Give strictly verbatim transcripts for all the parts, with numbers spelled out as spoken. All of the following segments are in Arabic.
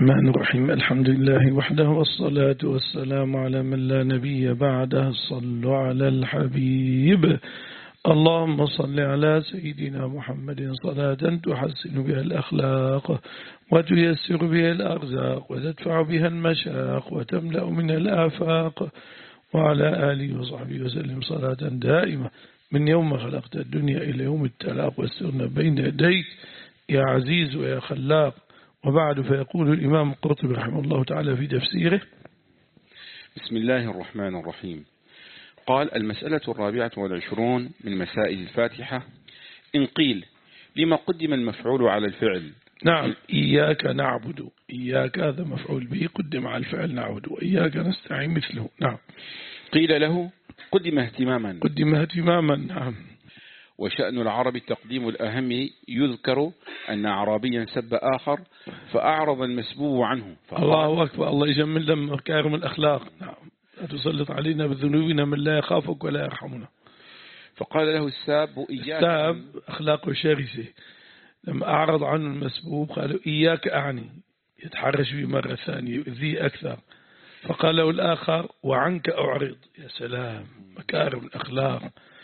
الرحمن الرحيم. الحمد لله وحده والصلاة والسلام على من لا نبي بعده. صلوا على الحبيب. اللهم صل على سيدنا محمد صلاة تحسن بها الأخلاق وتيسر بها الأرزاق وتدفع بها المشاق وتملأ من الآفاق، وعلى آله وصحبه وسلم صلاة دائمة من يوم خلقت الدنيا إلى يوم التلاق والسرنا بين يديك يا عزيز ويا خلاق. وبعد، فيقول الإمام القرطبي رحمه الله تعالى في تفسيره: بسم الله الرحمن الرحيم. قال: المسألة الرابعة والعشرون من مسائل الفاتحة. إن قيل لما قدم المفعول على الفعل؟ نعم، إياك نعبد، إياك هذا مفعول به قدم على الفعل نعبد، وإياك نستعين مثله. نعم. قيل له قدم اهتماما، قدم اهتماما. نعم. وشأن العرب تقديم الأهم. يذكر أن عربيا سب آخر فأعرض المسبوب عنه. الله أكبر، الله يجمل لهم مكارم الأخلاق. نعم. لا تسلط علينا بذنوبنا من لا يخافك ولا يرحمنا. فقال له الساب: إياك. الساب أخلاقه شرسة. لما أعرض عنه المسبوب قالوا: إياك أعني، يتحرش به مرة ثانية يؤذيه أكثر. فقال له الآخر: وعنك أعرض. يا سلام، مكارم الأخلاق.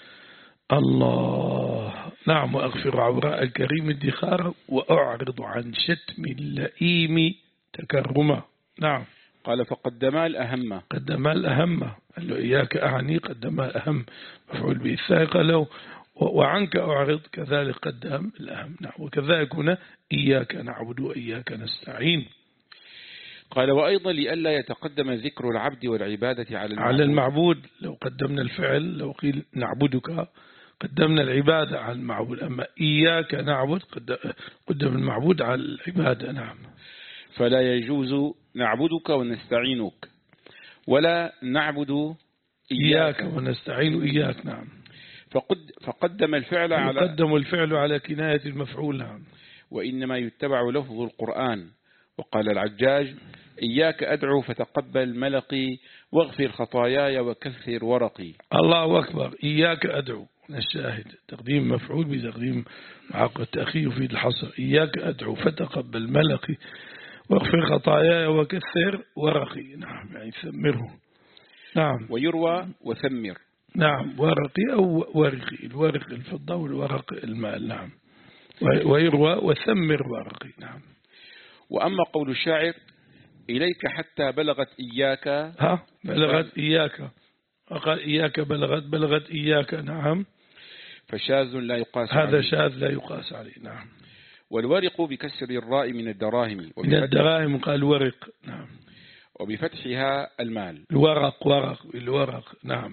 الله. نعم. وأغفر عوراء الكريم ادخارا وأعرض عن شتم اللئيم تكرما. نعم. قال: فقدما الأهم. قدما الأهم. قال له: إياك أعني، قدما الأهم مفعول به الثاني. قال له: وعنك أعرض، كذلك قدم الأهم. نعم. وكذلك هنا إياك نعبد وإياك نستعين. قال: وأيضا لئلا يتقدم ذكر العبد والعبادة على المعبود. على المعبود لو قدمنا الفعل، لو قيل نعبدك قدمنا العبادة على المعبود، أما إياك نعبد قدم المعبود على العبادة. نعم. فلا يجوز نعبدك ونستعينك، ولا نعبد إياك, إياك ونستعين إياك. نعم. فقد فقدم الفعل على قدم الفعل على كناية المفعول. نعم. وإنما يتبع لفظ القرآن. وقال العجاج: إياك أدعو فتقبل ملقي واغفر خطاياي وكثر ورقي. الله أكبر. إياك أدعو، الشاهد تقديم مفعول بتقديم مع التأخير في الحصر. إياك أدعو فتقبل ملقي واغفر خطاياي وكثر ورقي. نعم، يعني ثمره. نعم. ويروى وثمر. نعم. ورقي أو ورقي، الورق الفضة والورق المال. نعم. ويروى وثمر ورقي. نعم. وأما قول الشاعر: إليك حتى بلغت إياك. ها بلغت إياك، وقال إياك بلغت بلغت إياك. نعم. فشاذ لا يقاس هذا عليه. شاذ لا يقاس عليه. نعم. والورق بكسر الراء من الدراهم. من الدراهم قال ورق. نعم. وبفتحها المال. الورق ورق الورق. نعم.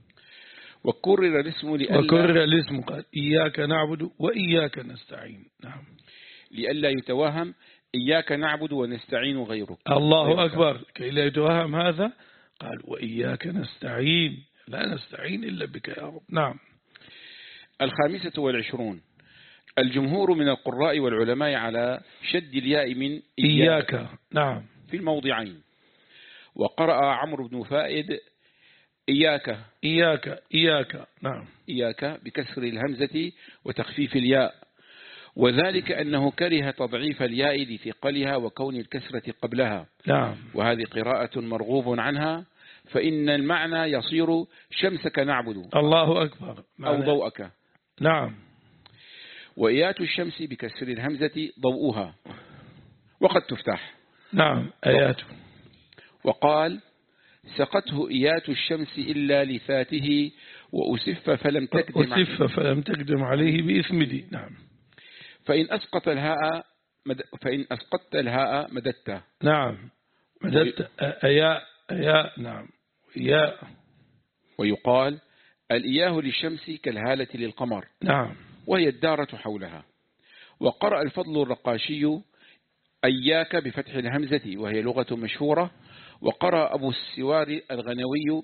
وكرر الاسم لألا وكرر الاسم قال: إياك نعبد وإياك نستعين. نعم. لئلا يتوهم إياك نعبد ونستعين غيرك. الله غيرك. أكبر. كي لا يتوهم هذا قال: وإياك نستعين، لا نستعين إلا بك يا رب. نعم. الخامسة والعشرون. الجمهور من القراء والعلماء على شد الياء من إياك, إياك. نعم. في الموضعين. وقرأ عمرو بن فائد: إياك إياك إياك. نعم. إياك بكسر الهمزة وتخفيف الياء، وذلك أنه كره تضعيف الياء لثقلها وكون الكسرة قبلها. نعم. وهذه قراءة مرغوب عنها، فإن المعنى يصير شمسك نعبد. الله أكبر. أو ضوءك. نعم. وإيات الشمس بكسر الهمزة ضوءها، وقد تفتح. نعم. آياته. وقال: سقته إيات الشمس إلا لفاته وأسف فلم تقدم أسف فلم تقدم عليه بإثمدي. نعم. فإن أسقط الهاء مد... فإن أسقطت الهاء مددته. نعم. مددت أياء أياء. نعم. إياء. ويقال: الإياه للشمس كالهالة للقمر. نعم. وهي الدارة حولها. وقرأ الفضل الرقاشي: أياك بفتح الهمزة، وهي لغة مشهورة. وقرأ أبو السوار الغنوي: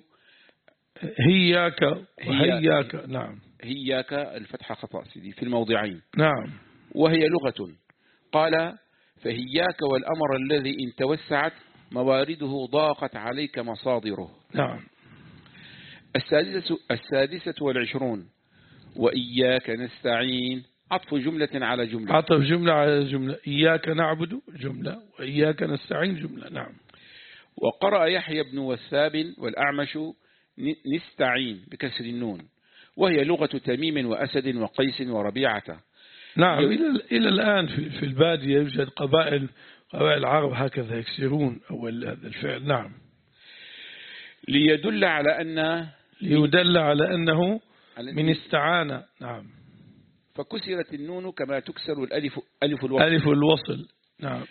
هياك هياك. نعم. هياك الفتحة خطأ سيدي في الموضعين. نعم. وهي لغة. قال: فهياك والأمر الذي إن توسعت موارده ضاقت عليك مصادره. نعم. السادسة, السادسة والعشرون. وإياك نستعين. عطف جملة على جملة. عطف جملة على جملة. إياك نعبد جملة وإياك نستعين جملة. نعم. وقرأ يحيى بن وثاب والأعمش نستعين بكسر النون، وهي لغة تميم وأسد وقيس وربيعة. نعم. إلى إلى الآن في في البادية يوجد قبائل قبائل العرب هكذا يكسرون أول هذا الفعل. نعم. ليدل على أن ليدل على أنه من استعانة. نعم. فكسرت النون كما تكسر الألف ألف الوصل. ألف الوصل. نعم.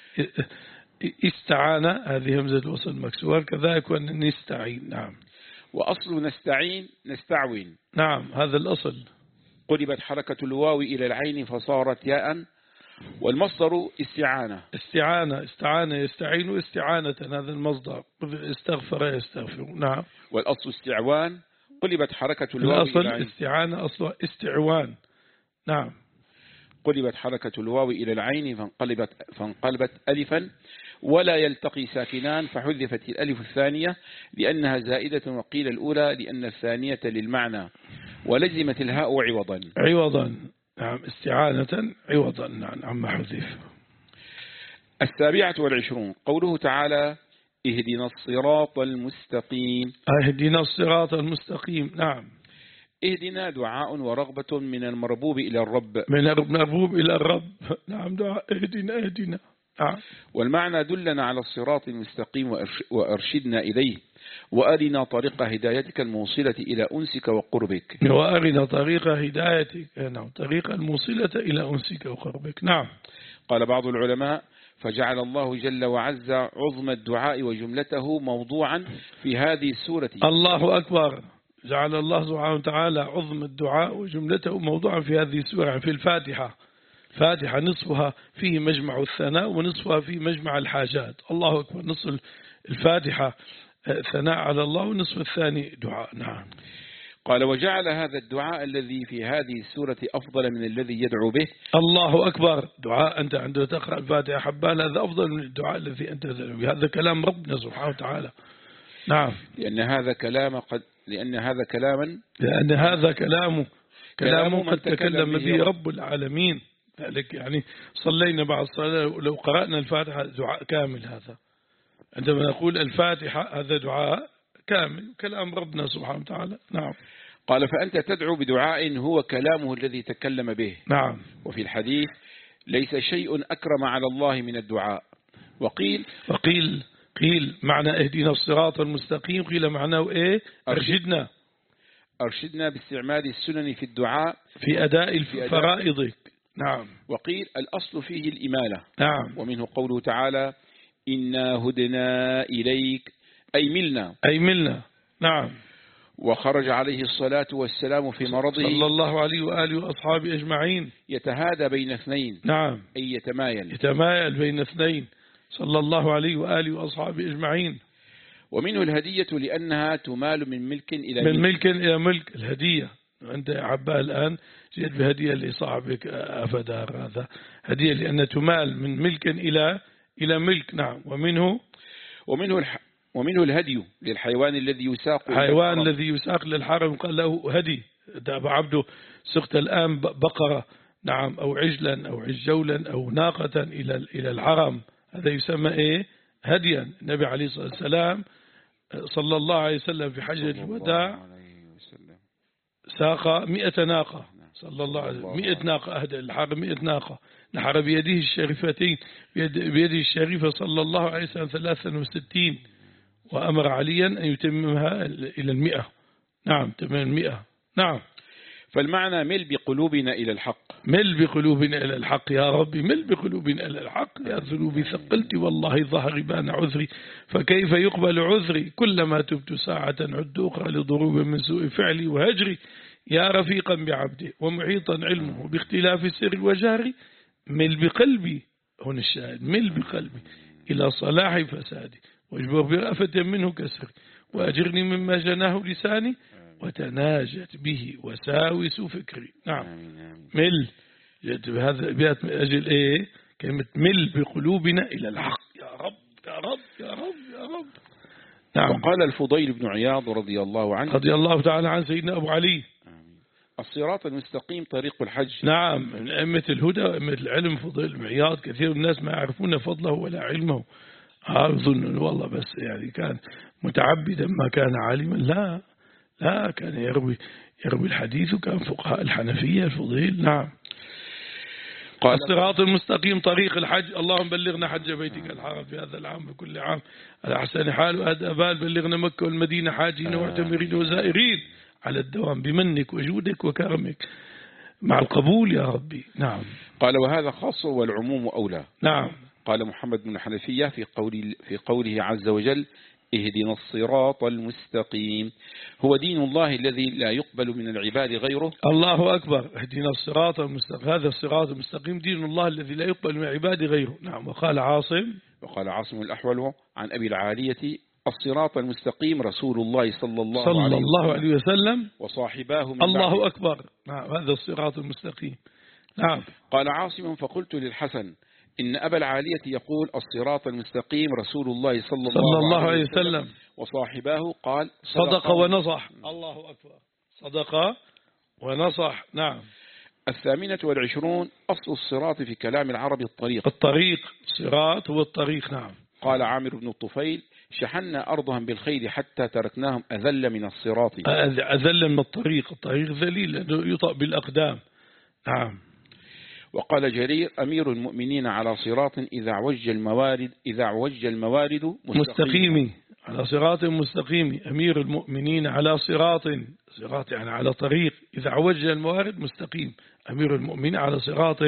استعانة هذه همزة الوصل مكسور، كذلك وأن نستعين. نعم. وأصل نستعين نستعوين. نعم هذا الأصل. قلبت حركة الواو إلى العين فصارت ياء، والمصدر استعانة. استعانة استعانة يستعين استعانة، هذا المصدر. استغفر يستغفر. نعم. والأصل استعوان، قلبت حركة الواو الأصل إلى العين. استعانة أصل استعوان. نعم. قلبت حركة الواو إلى العين فانقلبت, فانقلبت ألفا، ولا يلتقي ساكنان فحذفت الألف الثانية لأنها زائدة، وقيل الأولى لأن الثانية للمعنى، ولزمت الهاء عوضا. عوضا. نعم. استعانة عوضا. نعم عما حذف. السابعة والعشرون قوله تعالى اهدنا الصراط المستقيم. اهدنا الصراط المستقيم. نعم. اهدنا دعاء ورغبة من المربوب إلى الرب. من المربوب إلى الرب. نعم دعاء اهدنا اهدنا. نعم. والمعنى دلنا على الصراط المستقيم وأرشدنا إليه، وأرنا طريق هدايتك الموصلة إلى أنسك وقربك. وأرنا طريق هدايتك. نعم. طريق الموصلة إلى أنسك وقربك. نعم. قال بعض العلماء فجعل الله جل وعز عظم الدعاء وجملته موضوعا في هذه السورة. الله أكبر. جعل الله سبحانه وتعالى عظم الدعاء وجملته موضوعا في هذه السورة، في الفاتحة. فاتحة نصفها فيه مجمع الثناء ونصفها فيه مجمع الحاجات. الله أكبر. نصف الفاتحة ثناء على الله ونصف الثاني دعاء. نعم. قال وجعل هذا الدعاء الذي في هذه السورة أفضل من الذي يدعو به. الله أكبر. دعاء أنت عندما تقرأ الفاتحة حبان هذا أفضل من الدعاء الذي أنت تدعو به. هذا كلام ربنا سبحانه وتعالى. نعم. لأن هذا كلام قد لأن هذا كلاما لأن هذا كلام كلام قد تكلم به رب العالمين. ذلك يعني صلينا بعد الصلاة لو قرأنا الفاتحة دعاء كامل. هذا عندما نقول الفاتحة هذا دعاء كامل كلام ربنا سبحانه وتعالى. نعم. قال فأنت تدعو بدعاء هو كلامه الذي تكلم به. نعم. وفي الحديث ليس شيء أكرم على الله من الدعاء. وقيل وقيل قيل معنى اهدنا الصراط المستقيم، قيل معناه ايه؟ أرشدنا أرشدنا باستعمال السنن في الدعاء في أداء الفرائض. نعم. وقيل الأصل فيه الإمالة. نعم. ومنه قوله تعالى إنا هدنا إليك أي ملنا أي ملنا. نعم. وخرج عليه الصلاة والسلام في مرضه صلى الله عليه وآله وأصحابه أجمعين يتهادى بين اثنين. نعم. أي يتمايل يتمايل بين اثنين صلى الله عليه وآله وأصحابه أجمعين. ومنه الهدية لأنها تمال من ملك إلى من ملك إلى ملك. الهدية أنت عباء الآن جئت بهدية لصاحبك أفدار، هذا هدية لأن تمال من ملك إلى إلى ملك. نعم. ومنه ومنه الح... ومنه الهدي للحيوان الذي يساق حيوان الذي يساق للحرم قال له هدي. تابع عبده سقت الآن بقرة. نعم. أو عجلا أو عجولا أو ناقة إلى إلى الحرم، هذا يسمى إيه؟ هديا. النبي عليه الصلاة والسلام صلى الله عليه وسلم في حجة الوداع ساق مئة ناقة صلى الله عليه وسلم. مئة ناقة أهدى الحرم مئة ناقة. نحر بيده الشريفتين بيد بيده الشريفة صلى الله عليه وسلم ثلاثا وستين، وأمر عليا أن يتممها إلى المئة. نعم. تمام المئة. نعم. فالمعنى مل بقلوبنا إلى الحق. مل بقلوبنا إلى الحق يا ربي، مل بقلوبنا إلى الحق. يا ذنوبي ثقلت والله ظهري بان عذري، فكيف يقبل عذري كلما تبت ساعة عد أخرى لضروب من سوء فعلي وهجري. يا رفيقا بعبده ومحيطا علمه باختلاف السر وجهري، مل بقلبي هنا الشاهد، مل بقلبي إلى صلاح فسادي واجبر برأفة منه كسري، وأجرني مما جناه لساني وتناجت به وساوس فكري. نعم. مل بهذا بيات من أجل إيه؟ كلمة مل بقلوبنا إلى الحق. يا رب يا رب يا رب يا رب. نعم. وقال الفضيل بن عياض رضي الله عنه رضي الله تعالى عن سيدنا أبو علي الصراط المستقيم طريق الحج. نعم، من أئمة الهدى وأئمة العلم فضيل المعياض، كثير من الناس ما يعرفون فضله ولا علمه، أظن والله بس يعني كان متعبدا ما كان عالما، لا لا كان يروي يروي الحديث، وكان فقهاء الحنفية الفضيل. نعم. قال الصراط المستقيم طريق الحج. اللهم بلغنا حج بيتك الحرام في هذا العام بكل عام على أحسن حال وأدى بال. بلغنا مكة والمدينة حاجين واعتمرين وزائرين على الدوام بمنك وجودك وكرمك مع القبول يا ربي. نعم. قال وهذا خاص والعموم أولى. نعم. قال محمد بن حنفية في قول في قوله عز وجل اهدنا الصراط المستقيم، هو دين الله الذي لا يقبل من العباد غيره. الله أكبر. اهدنا الصراط المستقيم، هذا الصراط المستقيم دين الله الذي لا يقبل من العباد غيره. نعم. وقال عاصم وقال عاصم الأحول عن أبي العالية الصراط المستقيم رسول الله صلى الله, صلى عليه, الله عليه وسلم وصاحباه من الله بعده. أكبر. نعم. هذا الصراط المستقيم. نعم. قال عاصم فقلت للحسن إن أبا العالية يقول الصراط المستقيم رسول الله صلى الله, صلى الله عليه عليه وسلم, وسلم وصاحباه قال صدق, صدق ونصح. الله أكبر. صدق ونصح. نعم. الثامنة والعشرون أصل الصراط في كلام العرب الطريق. الطريق صراط هو الطريق. نعم. قال عامر بن الطفيل شحنا أرضهم بالخيل حتى تركناهم أذل من الصراط. أذل من الطريق. الطريق ذليل لأنه يطأ بالأقدام. نعم. وقال جرير أمير المؤمنين على صراط إذا عوج الموارد إذا عوج الموارد مستقيم. على صراط مستقيم. أمير المؤمنين على صراط، صراط يعني على طريق، إذا عوج الموارد مستقيم. أمير المؤمنين على صراط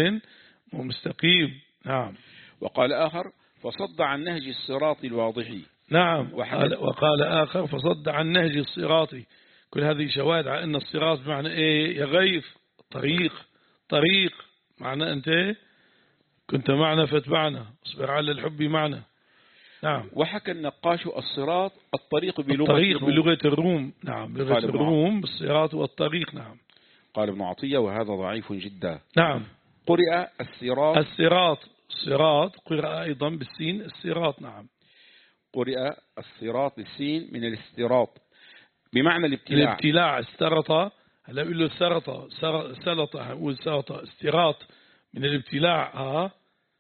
مستقيم. نعم. وقال آخر فصد عن نهج الصراط الواضح. نعم. وقال, وقال آخر فصد عن نهج الصراط. كل هذه شواهد على أن الصراط بمعنى إيه يا غيث؟ طريق. طريق معنى أنت كنت معنا فاتبعنا، اصبر على الحب معنا. نعم. وحكى النقاش الصراط الطريق بلغة الطريق الروم. بلغة الروم. نعم. بلغة الروم بالصراط والطريق. نعم. قال ابن عطية وهذا ضعيف جدا. نعم. قرئ الصراط الصراط الصراط قرأ أيضا بالسين الصراط. نعم. قرئ الصراط بالسين من الاستراط بمعنى الابتلاع. الابتلاع استرط. هلا بيقول له سرطة سلطة هقول سرطة استراط من الابتلاع. ها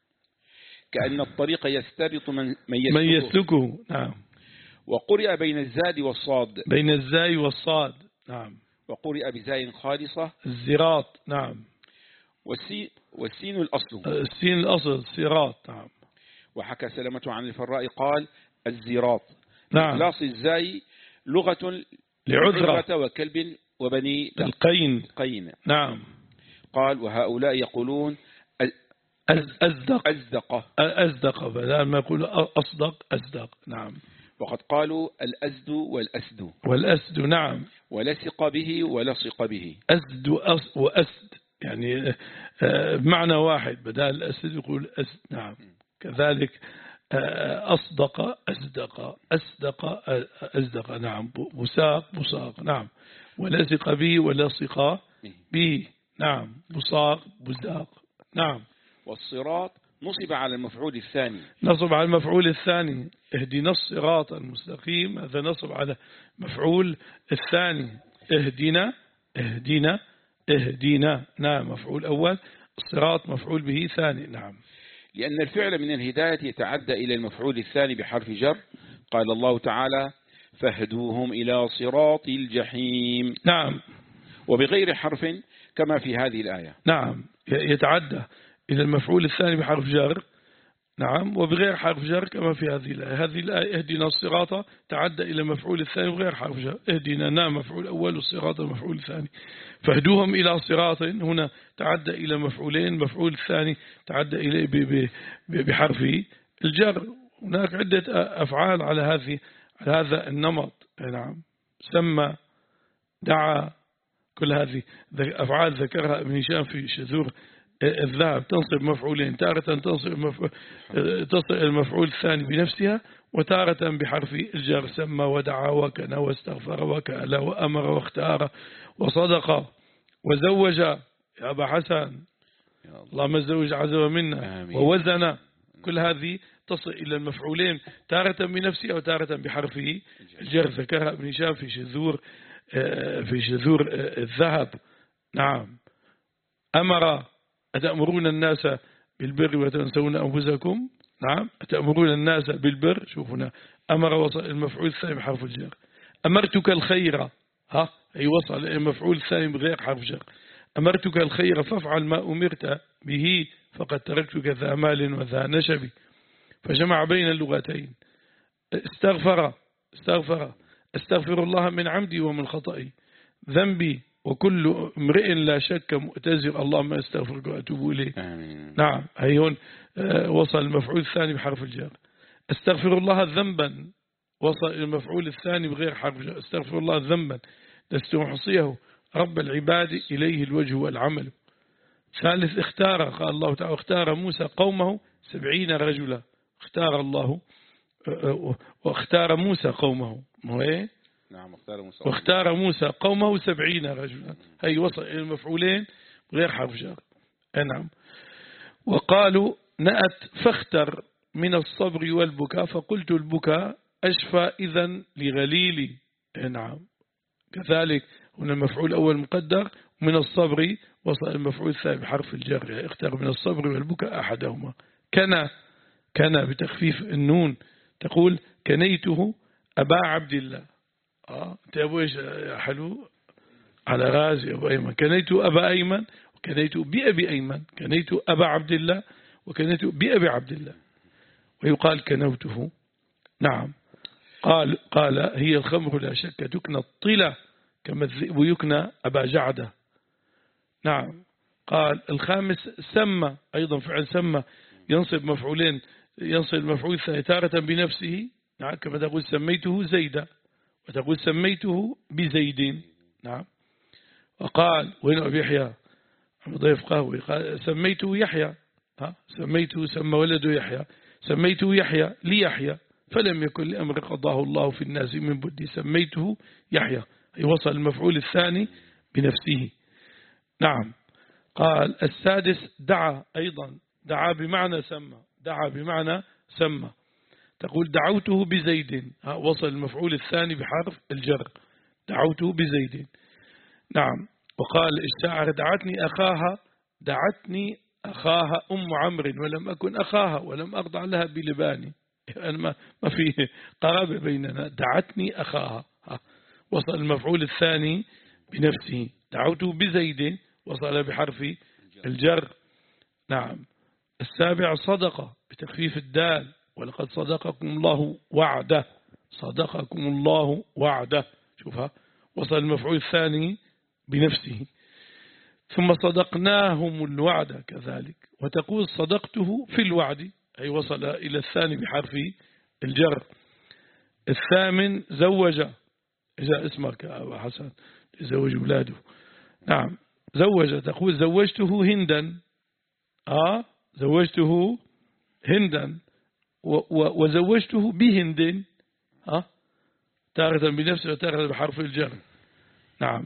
كأن الطريق يسترط من من يسلكه. من يسلكه. نعم. وقرئ بين الزاد والصاد. بين الزاي والصاد. نعم. وقرئ بزاي خالصة الزراط. نعم. والسين والسين الأصل. السين الأصل صراط. نعم. وحكى سلمة عن الفراء قال الزراط. نعم. إخلاص الزاي لغة لعذرة وكلب وبني القين. قين. نعم. قال وهؤلاء يقولون أزدق أزدق أزدق بدل ما يقول أصدق أزدق. نعم. وقد قالوا الأزد والأسد والأسد. نعم. ولصق به ولصق به. أسد وأسد يعني بمعنى واحد، بدل الأسد يقول أسد. نعم. كذلك أصدق أصدق أصدق أصدق. نعم. بساق بساق. نعم. ولصق به ولصق به. نعم. بساق بزاق. نعم. والصراط نصب على المفعول الثاني. نصب على المفعول الثاني. اهدنا الصراط المستقيم، هذا نصب على مفعول الثاني. اهدنا اهدنا اهدنا. نعم. مفعول أول. الصراط مفعول به ثاني. نعم. لأن الفعل من الهداية يتعدى إلى المفعول الثاني بحرف جر. قال الله تعالى فاهدوهم إلى صراط الجحيم. نعم. وبغير حرف كما في هذه الآية. نعم. يتعدى إلى المفعول الثاني بحرف جر. نعم. وبغير حرف جر كما في هذه الآية. هذه الآية اهدنا الصراط تعدى إلى المفعول الثاني بغير حرف جر. اهدنا نعم مفعول أول والصراط المفعول الثاني. فاهدوهم إلى صراط هنا تعدى إلى مفعولين، مفعول الثاني تعدى إليه بحرف الجر. هناك عدة أفعال على هذه على هذا النمط. نعم. سمى دعا كل هذه أفعال ذكرها ابن هشام في شذور الذهب تنصب مفعولين، تارة تنصب مفعول تصل المفعول الثاني بنفسها، وتارة بحرف الجر. سمى ودعا وكنى واستغفر وكأل وأمر واختار وصدق وزوج يا أبا حسن اللهم الزوج عزوى منا ووزن. كل هذه تصل إلى المفعولين تارة بنفسها وتارة بحرف الجر. ذكرها ابن هشام في شذور في شذور الذهب. نعم. أمر أتأمرون الناس بالبر وتنسون أنفسكم. نعم. أتأمرون الناس بالبر. شوفنا أمر وصل المفعول الثاني بحرف الجر. أمرتك الخير. ها أي وصل المفعول الثاني بغير حرف جر. أمرتك الخير فافعل ما أمرت به فقد تركتك ذا مال وذا نشب. فجمع بين اللغتين. استغفر استغفر استغفر الله من عمدي ومن خطئي ذنبي وكل امرئ لا شك مؤتزر اللهم استغفرك وأتوب إليه. نعم. هي هون وصل المفعول الثاني بحرف الجر. استغفر الله ذنبا وصل المفعول الثاني بغير حرف جر. استغفر الله ذنبا لست أحصيه رب العباد إليه الوجه والعمل. ثالث اختار. قال الله تعالى اختار موسى قومه سبعين رجلا. اختار الله واختار موسى قومه. هو ايه؟ نعم. اختار موسى واختار موسى قومه سبعين رجلا. هي وصل إلى المفعولين غير حرف جر. نعم. وقالوا نأت فاختر من الصبر والبكاء فقلت البكاء أشفى إذن لغليلي. نعم. كذلك هنا المفعول الأول مقدر من الصبر وصل المفعول الثاني بحرف الجر. اختر من الصبر والبكاء أحدهما. كان كان بتخفيف النون تقول كنيته أبا عبد الله. آه تابويش حلو على غازي أبو أيمن. كنيت أبا أيمن وكنيت بأبي أيمن. كنيت أبا عبد الله وكنيت بأبي عبد الله. ويقال كنوته. نعم. قال قال هي الخمر لا شك تكنى الطلة كما الذئب يكنى أبا جعدة. نعم. قال الخامس سمى أيضا فعل سمى ينصب مفعولين ينصب المفعول الثاني تارة بنفسه. نعم. كما تقول سميته زيدا وتقول سميته بزيد. نعم. وقال وين أبي يحيى ضيف قهوي قال سميته يحيى. ها سميته سمى ولده يحيى سميته يحيى ليحيى فلم يكن لأمر قضاه الله في الناس من بدي سميته يحيى. يوصل المفعول الثاني بنفسه. نعم. قال السادس دعا أيضا. دعا بمعنى سمى. دعا بمعنى سمى. تقول دعوته بزيد. وصل المفعول الثاني بحرف الجر. دعوته بزيد. نعم. وقال الشاعر دعتني أخاها دعتني أخاها أم عمرو ولم أكن أخاها ولم أخضع لها بلباني. يعني ما ما في قرابة بيننا. دعتني أخاها. وصل المفعول الثاني بنفسه. دعوته بزيد وصل بحرف الجر. نعم. السابع صدقة بتخفيف الدال ولقد صدقكم الله وعده. صدقكم الله وعده. شوفها وصل المفعول الثاني بنفسه. ثم صدقناهم الوعد كذلك. وتقول صدقته في الوعد أي وصل إلى الثاني بحرف الجر. الثامن زوج. إذا اسمك أبا حسن يزوج أولاده. نعم. زوج تقول زوجته هندا. آه زوجته هندا وزوجته بهند. آه تارة بنفسه وتارة بحرف الجر. نعم.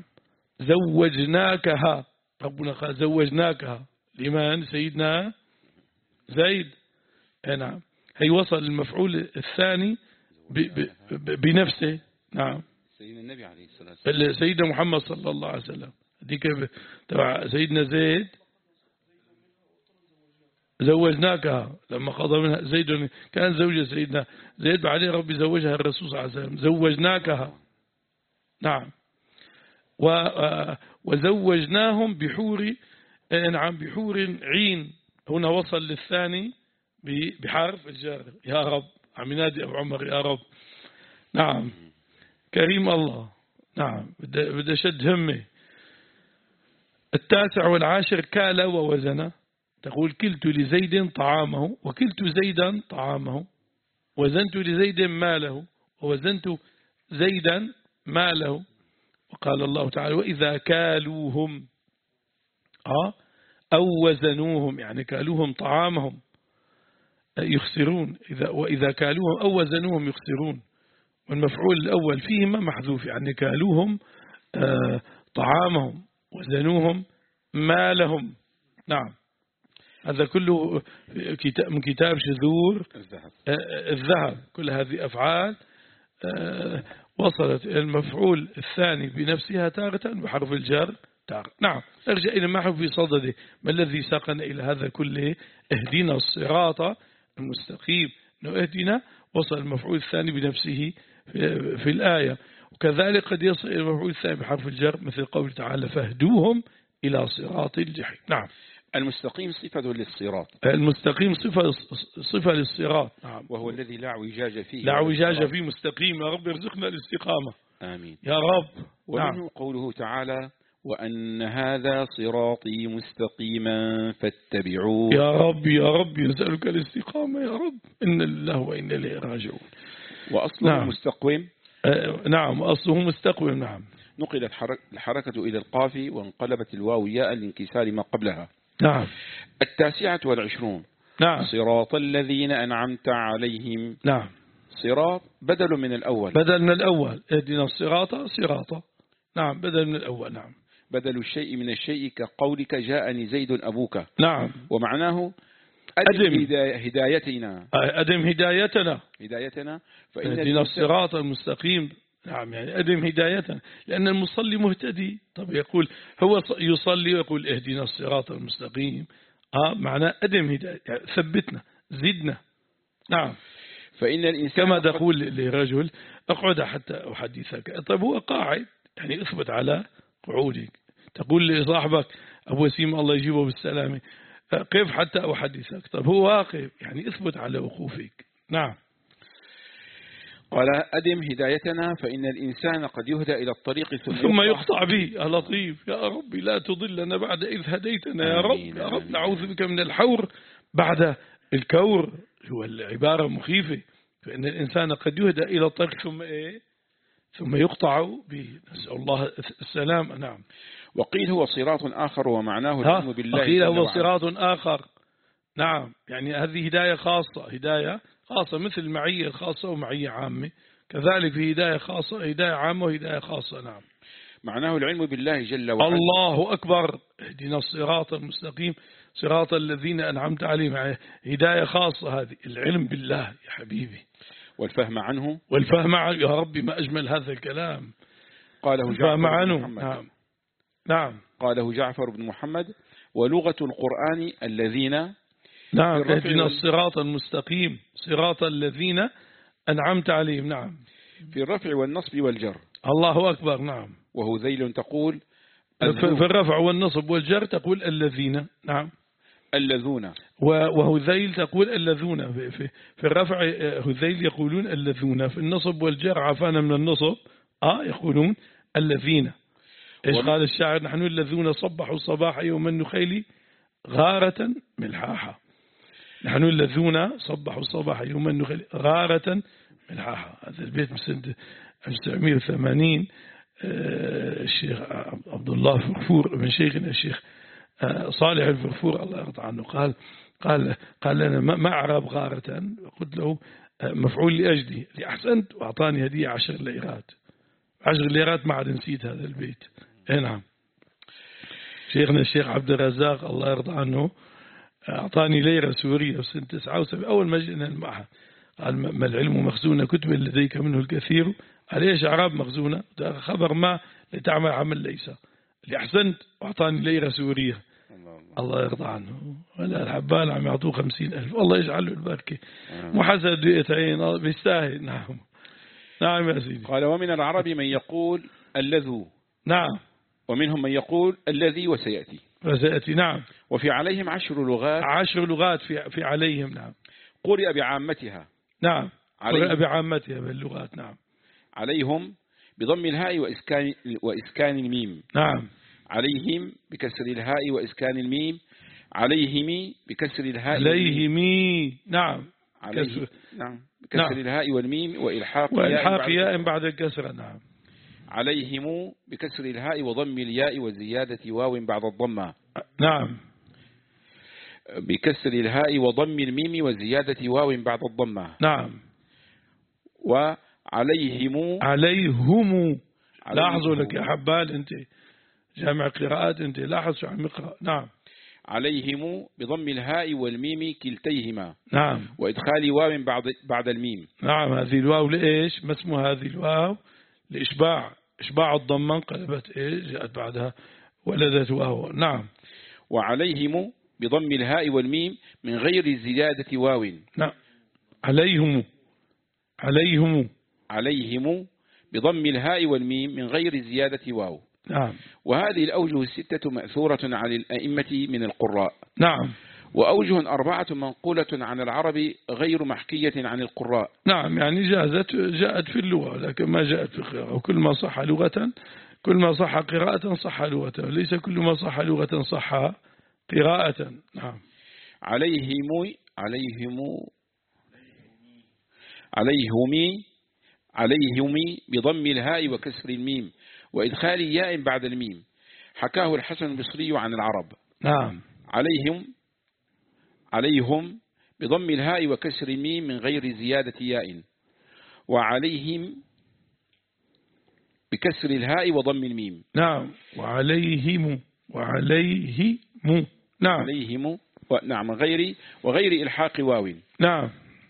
زوجناكها. ربنا قال زوجناكها لمن سيدنا زيد. نعم. هي وصل المفعول الثاني بنفسه. نعم. سيدنا النبي عليه الصلاة والسلام سيدنا محمد صلى الله عليه وسلم. دي تبع سيدنا زيد. زوجناكها لما قضى منها زيد كان زوجة سيدنا زيد بعدين ربي زوجها الرسول صلى الله عليه وسلم. زوجناكها. نعم. وزوجناهم بحور. نعم بحور عين. هنا وصل للثاني بحرف الجر. يا رب عم ينادي أبو عمر يا رب. نعم. كريم الله. نعم. بدأ شد همه. التاسع والعاشر كال ووزن. تقول كلت لزيد طعامه وكلت زيدا طعامه وزنت لزيد ماله ووزنت زيدا ماله. وقال الله تعالى وإذا كالوهم آه أو وزنوهم يعني كالوهم طعامهم يخسرون. إذا وإذا كالوهم أو وزنوهم يخسرون. والمفعول الأول فيهما محذوف يعني كالوهم آه طعامهم وزنوهم مالهم. نعم. هذا كله من كتاب شذور الذهب. كل هذه أفعال وصلت المفعول الثاني بنفسها تارة بحرف الجر تارة. نعم. نرجع إلى ما في صدده. ما الذي ساقنا إلى هذا كله؟ اهدنا الصراط المستقيم. اهدنا وصل المفعول الثاني بنفسه في, في الآية. وكذلك قد يصل إلى المفعول الثاني بحرف الجر مثل قول تعالى فاهدوهم إلى صراط الجحيم. نعم. المستقيم صفة للصراط. المستقيم صفة صفة للصراط. نعم. وهو الذي لا اعوجاج فيه. لا اعوجاج فيه مستقيم. يا رب ارزقنا الاستقامة. آمين يا رب. ومنه نعم. قوله تعالى وأن هذا صراطي مستقيما فاتبعوه. يا رب يا رب نسألك الاستقامة يا رب. إن الله وإن إليه راجعون. وأصله نعم. مستقوم. آه نعم أصله مستقوم. نعم. نقلت الحركة إلى القاف وانقلبت الواو ياء لانكسار ما قبلها. نعم. التاسعة والعشرون. نعم. صراط الذين أنعمت عليهم. نعم. صراط بدل من الأول. بدل من الأول. اهدنا الصراط صراطا. نعم بدل من الأول. نعم. بدل الشيء من الشيء كقولك جاءني زيد أبوك. نعم. ومعناه أدم هدايتنا. أدم هدايتنا. هدايتنا. فإن اهدنا الصراط المستقيم. نعم يعني أدم هدايتنا لأن المصلي مهتدي. طب يقول هو يصلي ويقول اهدنا الصراط المستقيم. آه معناه أدم هداية يعني ثبتنا زدنا. نعم. فإن الإنسان كما تقول لرجل اقعد حتى أحدثك. طيب هو قاعد يعني اثبت على قعودك. تقول لصاحبك أبو وسيم الله يجيبه بالسلامة قف حتى أحدثك. طيب هو واقف يعني اثبت على وقوفك. نعم. قال أدم هدايتنا فإن الإنسان قد يهدى إلى الطريق ثم, ثم يقطع به. يا لطيف يا رب لا تضلنا بعد إذ هديتنا يا رب. يا رب نعوذ بك من الحور بعد الكور. هو العبارة مخيفة. فإن الإنسان قد يهدى إلى الطريق ثم إيه ثم يقطع به. نسأل الله السلام. نعم. وقيل هو صراط آخر ومعناه العلم بالله. وقيل هو صراط آخر. نعم يعني هذه هداية خاصة. هداية خاصة مثل المعية الخاصة ومعية عامة. كذلك في هداية خاصة هداية عامة وهداية خاصة. نعم. معناه العلم بالله جل وعلا. الله أكبر. اهدنا الصراط المستقيم صراط الذين أنعمت عليهم. هداية خاصة هذه العلم بالله يا حبيبي. والفهم عنه. والفهم عنه. يا ربي ما أجمل هذا الكلام. قاله جعفر بن محمد. نعم. نعم. قاله جعفر بن محمد. ولغة القرآن الذين. نعم. اهدنا الصراط المستقيم صراط الذين أنعمت عليهم. نعم. في الرفع والنصب والجر. الله أكبر. نعم. وهو ذيل تقول. في الرفع والنصب والجر تقول الذين. نعم. الذون. وهو ذيل تقول الذون. في, في الرفع هذيل يقولون الذون. في النصب والجر عافانا من النصب آه يقولون الذين. إيش قال الشاعر نحن الذين صبحوا صباح يوم النخيل غارة ملحاحة. نحن الذين صبحوا صباح يوم النخيل غارة ملحاحة. هذا البيت من سنة ألف وتسعمئة وثمانين. الشيخ عبد الله الفرفور من شيخنا الشيخ صالح الفرفور الله يرضى عنه قال قال قال لنا ما أعرب غارة. قلت له مفعول لأجلي لأحسنت وأعطاني هدية عشر ليرات. عشر ليرات ما عاد نسيت هذا البيت. اي نعم. شيخنا الشيخ عبد الرزاق الله يرضى عنه أعطاني ليرة سورية في سنة تسعة وسبعين أول ما جئنا المعهد. قال ما العلم مخزونة كتب لديك منه الكثير. قال ايش أعراب مخزونة خبر ما لتعمل عمل ليس لأحسنت وأعطاني ليرة سورية. الله, الله يرضى عنه. ولا الحبال عم يعطوه خمسين ألف الله يجعله البركة. محسد بيتعين بيستاهل. نعم. نعم يا سيدي. قال ومن العرب من يقول الذو. نعم. ومنهم من يقول الذي وسيأتي. وسيأتي. نعم. وفي عليهم عشر لغات. عشر لغات في في عليهم. نعم. قرئ بعامتها. نعم. قرئ بعامتها باللغات. نعم. عليهم بضم الهاء وإسكان وإسكان الميم. نعم. عليهم بكسر الهاء وإسكان الميم. عليهم بكسر الهاء. عليهم. نعم. عليه. نعم. بكسر نعم. الهاء والميم وإلحاق وإلحاق ياء بعد الكسرة. نعم. عليهم بكسر الهاء وضم الياء وزيادة واو بعد الضمة. نعم. بكسر الهاء وضم الميم وزيادة واو بعد الضمة. نعم. وعليهم. عليهم. لاحظوا لك يا حبال أنت جامع قراءات أنت لاحظ شو عم يقرأ. نعم. عليهم بضم الهاء والميم كلتيهما. نعم. وإدخال واو بعد بعد الميم. نعم. هذه الواو لإيش ما اسمه هذه الواو لإشباع إشباع الضمة انقلبت إيش جاءت بعدها ولدت واو. نعم. وعليهم بضم الهاء والميم من غير زيادة واو. نعم. عليهم عليهم عليهم بضم الهاء والميم من غير زيادة واو. نعم. وهذه الأوجه الستة مأثورة عن الأئمة من القراء. نعم. وأوجه أربعة منقولة عن العرب غير محكية عن القراء. نعم، يعني جازت جاءت في اللغة لكن ما جاءت في القراءة. وكل ما صح لغة كل ما صح قراءة صح لغة، وليس كل ما صح لغة صح قراءة. نعم. عليهم عليهم عليهم عليهم بضم الهاء وكسر الميم وإدخال ياء بعد الميم، حكاه الحسن البصري عن العرب. نعم. عليهم عليهم بضم الهاء وكسر الميم من غير زيادة ياء، وعليهم بكسر الهاء وضم الميم. نعم. وعليهم وعليهم. نعم. عليهم نعم غير وغير إلحاق واو. نعم.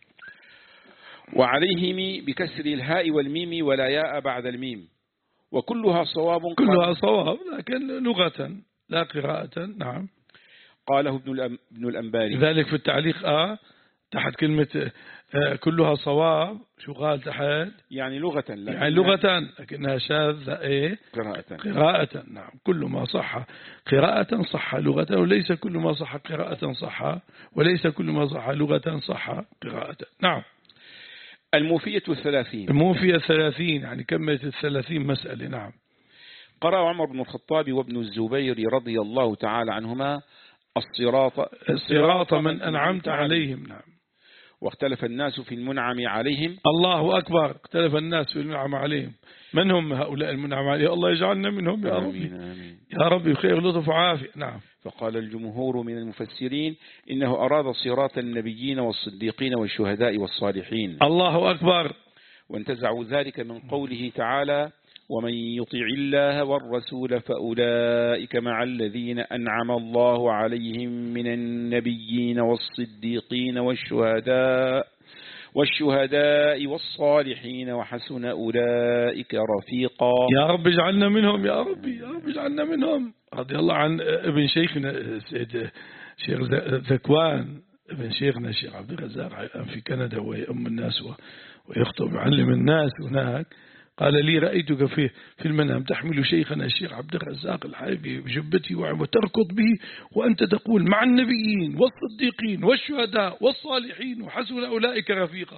وعليهم بكسر الهاء والميم ولا ياء بعد الميم، وكلها صواب. كلها صواب لكن لغة لا قراءة. نعم. قاله ابن الأنباري. لذلك في التعليق آه تحت كلمة آه كلها صواب شو قال تحت؟ يعني لغة. يعني لغة لكنها شاذة إيه؟ قراءة. قراءة. نعم. كل ما صح قراءة صح لغة، وليس كل ما صح قراءة صح، وليس كل ما صح لغة صح قراءة. نعم. الموفية الثلاثين. الموفية الثلاثين يعني كملت الثلاثين مسألة. نعم. قرأ عمر بن الخطاب وابن الزبير رضي الله تعالى عنهما الصراط الصراط من أنعمت عليهم. نعم. واختلف الناس في المنعم عليهم. الله أكبر. اختلف الناس في المنعم عليهم. من هم هؤلاء المنعم عليهم؟ الله يجعلنا منهم يا ربي. يا ربي خير لطف وعافية. نعم. فقال الجمهور من المفسرين إنه أراد صراط النبيين والصديقين والشهداء والصالحين. الله أكبر. وانتزعوا ذلك من قوله تعالى ومن يطع الله والرسول فأولئك مع الذين أنعم الله عليهم من النبيين والصديقين والشهداء والشهداء والصالحين وحسن أولئك رفيقا. يا رب اجعلنا منهم يا ربي، يا رب اجعلنا منهم. رضي الله عن ابن شيخنا سيد شيخ ذكوان، ابن شيخنا الشيخ عبد الرزاق في كندا ويؤم الناس ويخطب يعلم الناس هناك. قال لي رأيتك في في المنام تحمل شيخنا الشيخ عبد الرزاق الحايبي بجبتي وتركض به وأنت تقول مع النبيين والصديقين والشهداء والصالحين وحسن أولئك رفيقا.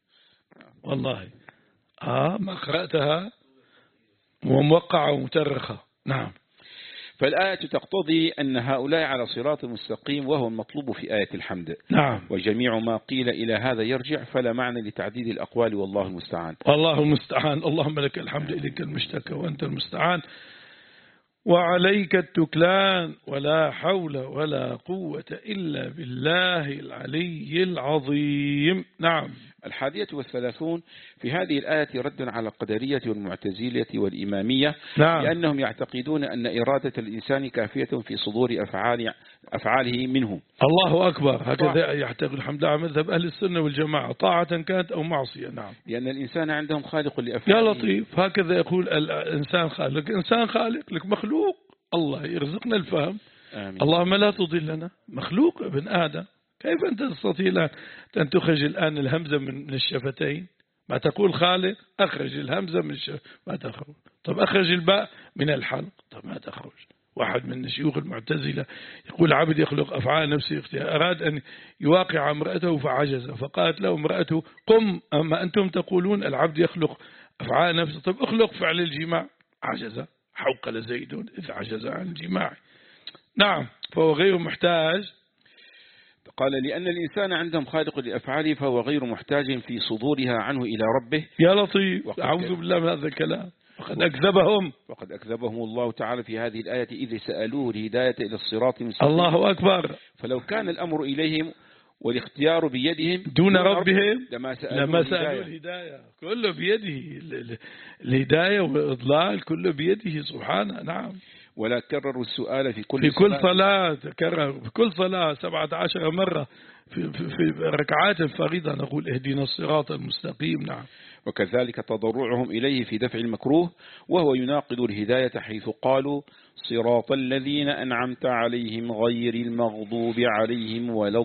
والله آه ما قرأتها وموقعة ومترخة. نعم. فالآية تقتضي أن هؤلاء على صراط مستقيم وهو المطلوب في آية الحمد. نعم. وجميع ما قيل إلى هذا يرجع، فلا معنى لتعديد الأقوال والله المستعان. والله المستعان. اللهم لك الحمد إليك المشتكى وأنت المستعان وعليك التكلان ولا حول ولا قوة إلا بالله العلي العظيم. نعم. الحادية والثلاثون في هذه الآية رد على القدرية والمعتزلة والإمامية. نعم. لأنهم يعتقدون أن إرادة الإنسان كافية في صدور أفعال أفعاله منه. الله أكبر. هكذا يعتقد الحمد لله مذهب أهل السنة والجماعة طاعة كانت أو معصية. نعم. لأن الإنسان عندهم خالق لأفعاله. يا لطيف هكذا يقول الإنسان خالق. إنسان خالق لك مخلوق. الله يرزقنا الفهم. آمين. اللهم لا تضلنا. مخلوق ابن آدم. كيف أنت تستطيع أن تخرج الآن الهمزة من الشفتين؟ ما تقول خالق أخرج الهمزة من الشفتين ما تخرج. طب أخرج الباء من الحلق طب ما تخرج. واحد من شيوخ المعتزلة يقول عبد يخلق أفعال نفسه اختيار. أراد أن يواقع امرأته فعجز فقالت له امرأته قم أما أنتم تقولون العبد يخلق أفعال نفسه طب اخلق فعل الجماع. عجز حوقل زيد إذ عجز عن الجماع. نعم. فهو غير محتاج. قال لأن الإنسان عندهم خالق لأفعاله فهو غير محتاج في صدورها عنه إلى ربه. يا لطيف أعوذ بالله من هذا الكلام. وقد أكذبهم وقد أكذبهم الله تعالى في هذه الآية إذ سألوه الهداية إلى الصراط المستقيم. الله أكبر. فلو كان الأمر إليهم والاختيار بيدهم دون ربهم لما سألوا, لما سألوا الهداية. كله بيده. الهداية والإضلال كله بيده سبحانه. نعم. ولا كرروا السؤال في كل في كل صلاة. كرر في كل صلاة سبعة عشر مرة في, في, في ركعات الفريضة نقول اهدنا الصراط المستقيم. نعم. وكذلك تضرعهم إليه في دفع المكروه، وهو يناقض الهداية حيث قالوا صراط الذين أنعمت عليهم غير المغضوب عليهم ولا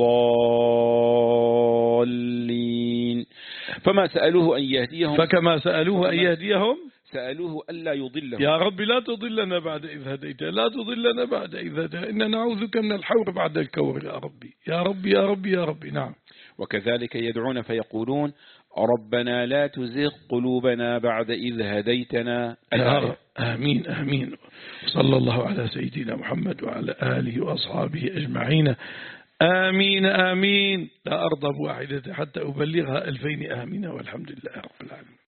الضالين. فما سألوه أن يهديهم فكما سألوه أن يهديهم سألوه ألا يضلهم. يا رب لا تضلنا بعد إذ هديت، لا تضلنا بعد إذ هديت، إننا نعوذك من الحور بعد الكور يا ربي يا ربي يا ربي يا ربي. نعم. وكذلك يدعون فيقولون ربنا لا تزغ قلوبنا بعد إذ هديتنا. آمين آمين. صلى الله على سيدنا محمد وعلى آله وأصحابه أجمعين. آمين آمين. لا أرضى بواحدة حتى أبلغها ألفين آمين والحمد لله رب العالمين.